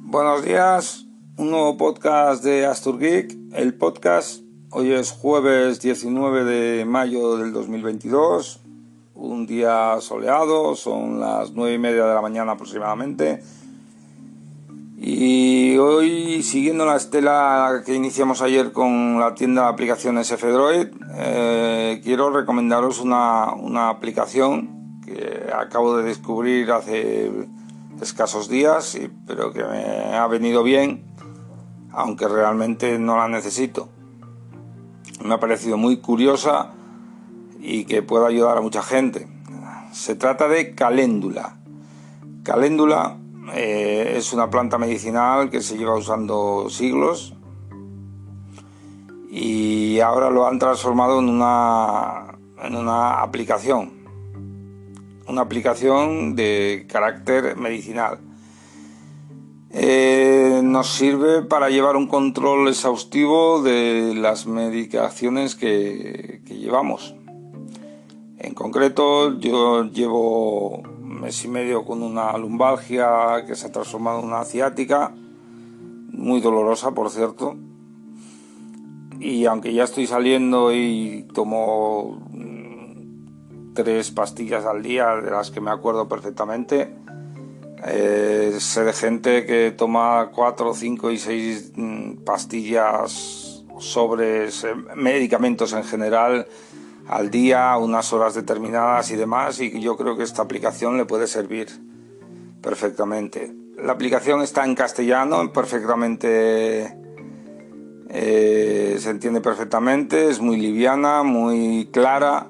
Buenos días, un nuevo podcast de Astur Geek, el podcast. Hoy es jueves 19 de mayo del 2022, un día soleado, son las 9:30 de la mañana aproximadamente. Y hoy, siguiendo la estela que iniciamos ayer con la tienda de aplicaciones F-Droid, quiero recomendaros una aplicación que acabo de descubrir hace escasos días, pero que me ha venido bien, aunque realmente no la necesito. Me ha parecido muy curiosa y que puede ayudar a mucha gente. Se trata de Caléndula. Caléndula es una planta medicinal que se lleva usando siglos y ahora lo han transformado en una aplicación. Una aplicación de carácter medicinal. Nos sirve para llevar un control exhaustivo de las medicaciones que llevamos. En concreto, yo llevo un mes y medio con una lumbalgia que se ha transformado en una ciática, muy dolorosa, por cierto. Y aunque ya estoy saliendo y tomo 3 pastillas al día, de las que me acuerdo perfectamente, sé de gente que toma 4, 5 y 6 pastillas, sobres, medicamentos en general al día, unas horas determinadas y demás, y yo creo que esta aplicación le puede servir perfectamente. La aplicación está en castellano, perfectamente se entiende perfectamente, es muy liviana, muy clara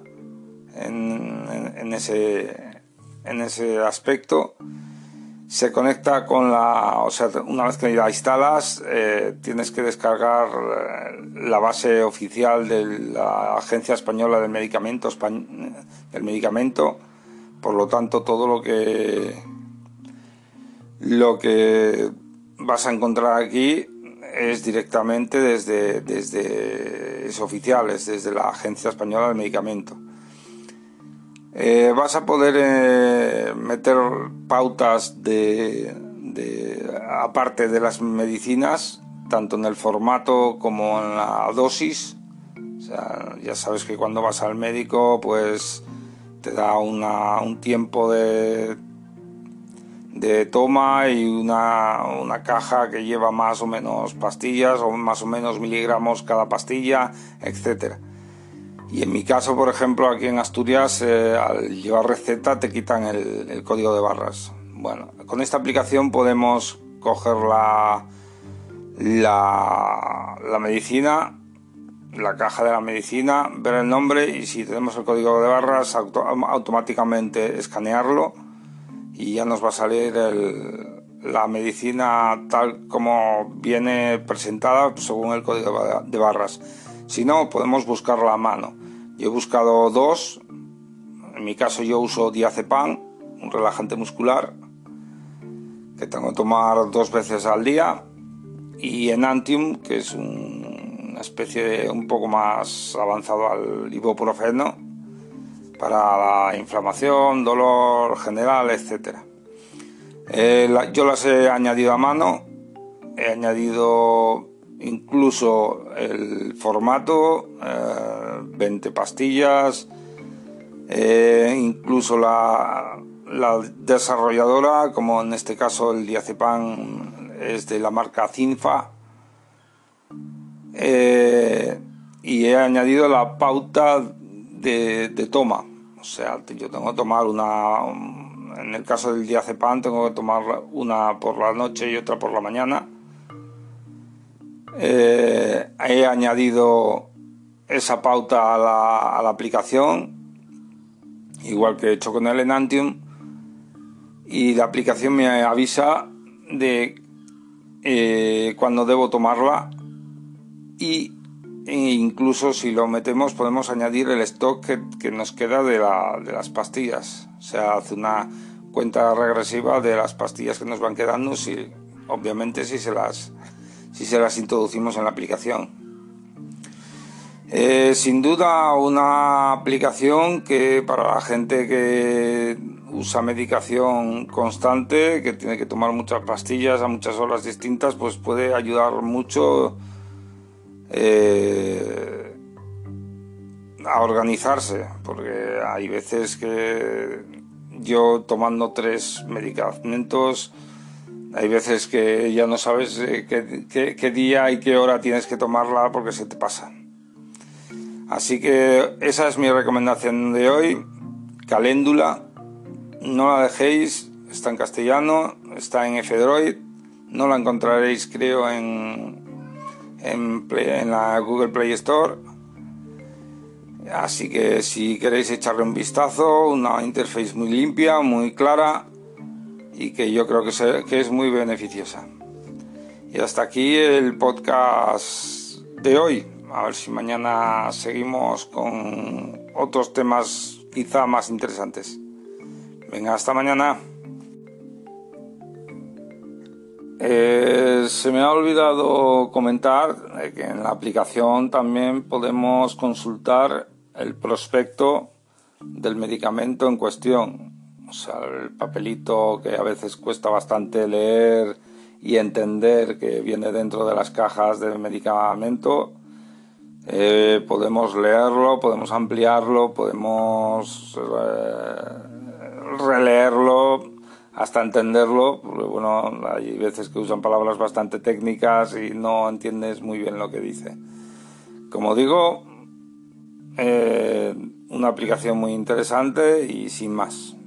en ese aspecto. Se conecta con una vez que la instalas, tienes que descargar la base oficial de la Agencia Española del Medicamento, por lo tanto todo lo que vas a encontrar aquí es directamente es oficial, es desde la Agencia Española del Medicamento. Vas a poder meter pautas aparte de las medicinas, tanto en el formato como en la dosis. O sea, ya sabes que cuando vas al médico, pues te da un tiempo de toma y una caja que lleva más o menos pastillas o más o menos miligramos cada pastilla, etcétera. Y en mi caso, por ejemplo, aquí en Asturias, al llevar receta te quitan el código de barras. Bueno, con esta aplicación podemos coger la medicina, la caja de la medicina, ver el nombre y si tenemos el código de barras, automáticamente escanearlo y ya nos va a salir la medicina tal como viene presentada según el código de barras. Si no, podemos buscarla a mano. Yo he buscado 2. En mi caso yo uso diazepam, un relajante muscular, que tengo que tomar 2 veces al día, y enantium, que es una especie un poco más avanzado al ibuprofeno, para la inflamación, dolor general, etcétera. Yo las he añadido a mano, he añadido incluso el formato, 20 pastillas, incluso la desarrolladora, como en este caso el diazepam es de la marca Zinfa, y he añadido la pauta de toma. O sea, yo tengo que tomar en el caso del diazepam tengo que tomar una por la noche y otra por la mañana. He añadido esa pauta a la aplicación, igual que he hecho con el enantium, y la aplicación me avisa de cuando debo tomarla, e incluso si lo metemos podemos añadir el stock que nos queda de las pastillas. O sea, hace una cuenta regresiva de las pastillas que nos van quedando, obviamente si se las introducimos en la aplicación. Sin duda una aplicación que para la gente que usa medicación constante, que tiene que tomar muchas pastillas a muchas horas distintas, pues puede ayudar mucho a organizarse, porque hay veces que yo tomando 3 medicamentos, hay veces que ya no sabes qué día y qué hora tienes que tomarla porque se te pasa. Así que esa es mi recomendación de hoy. Caléndula, no la dejéis, está en castellano, está en F-Droid, no la encontraréis creo en la Google Play Store. Así que si queréis echarle un vistazo, una interface muy limpia, muy clara y que yo creo que es muy beneficiosa. Y hasta aquí el podcast de hoy. A ver si mañana seguimos con otros temas quizá más interesantes. Venga, hasta mañana. Se me ha olvidado comentar que en la aplicación también podemos consultar el prospecto del medicamento en cuestión. O sea, el papelito que a veces cuesta bastante leer y entender que viene dentro de las cajas del medicamento. Podemos leerlo, podemos ampliarlo, podemos releerlo hasta entenderlo, porque bueno, hay veces que usan palabras bastante técnicas y no entiendes muy bien lo que dice. Como digo, una aplicación muy interesante y sin más.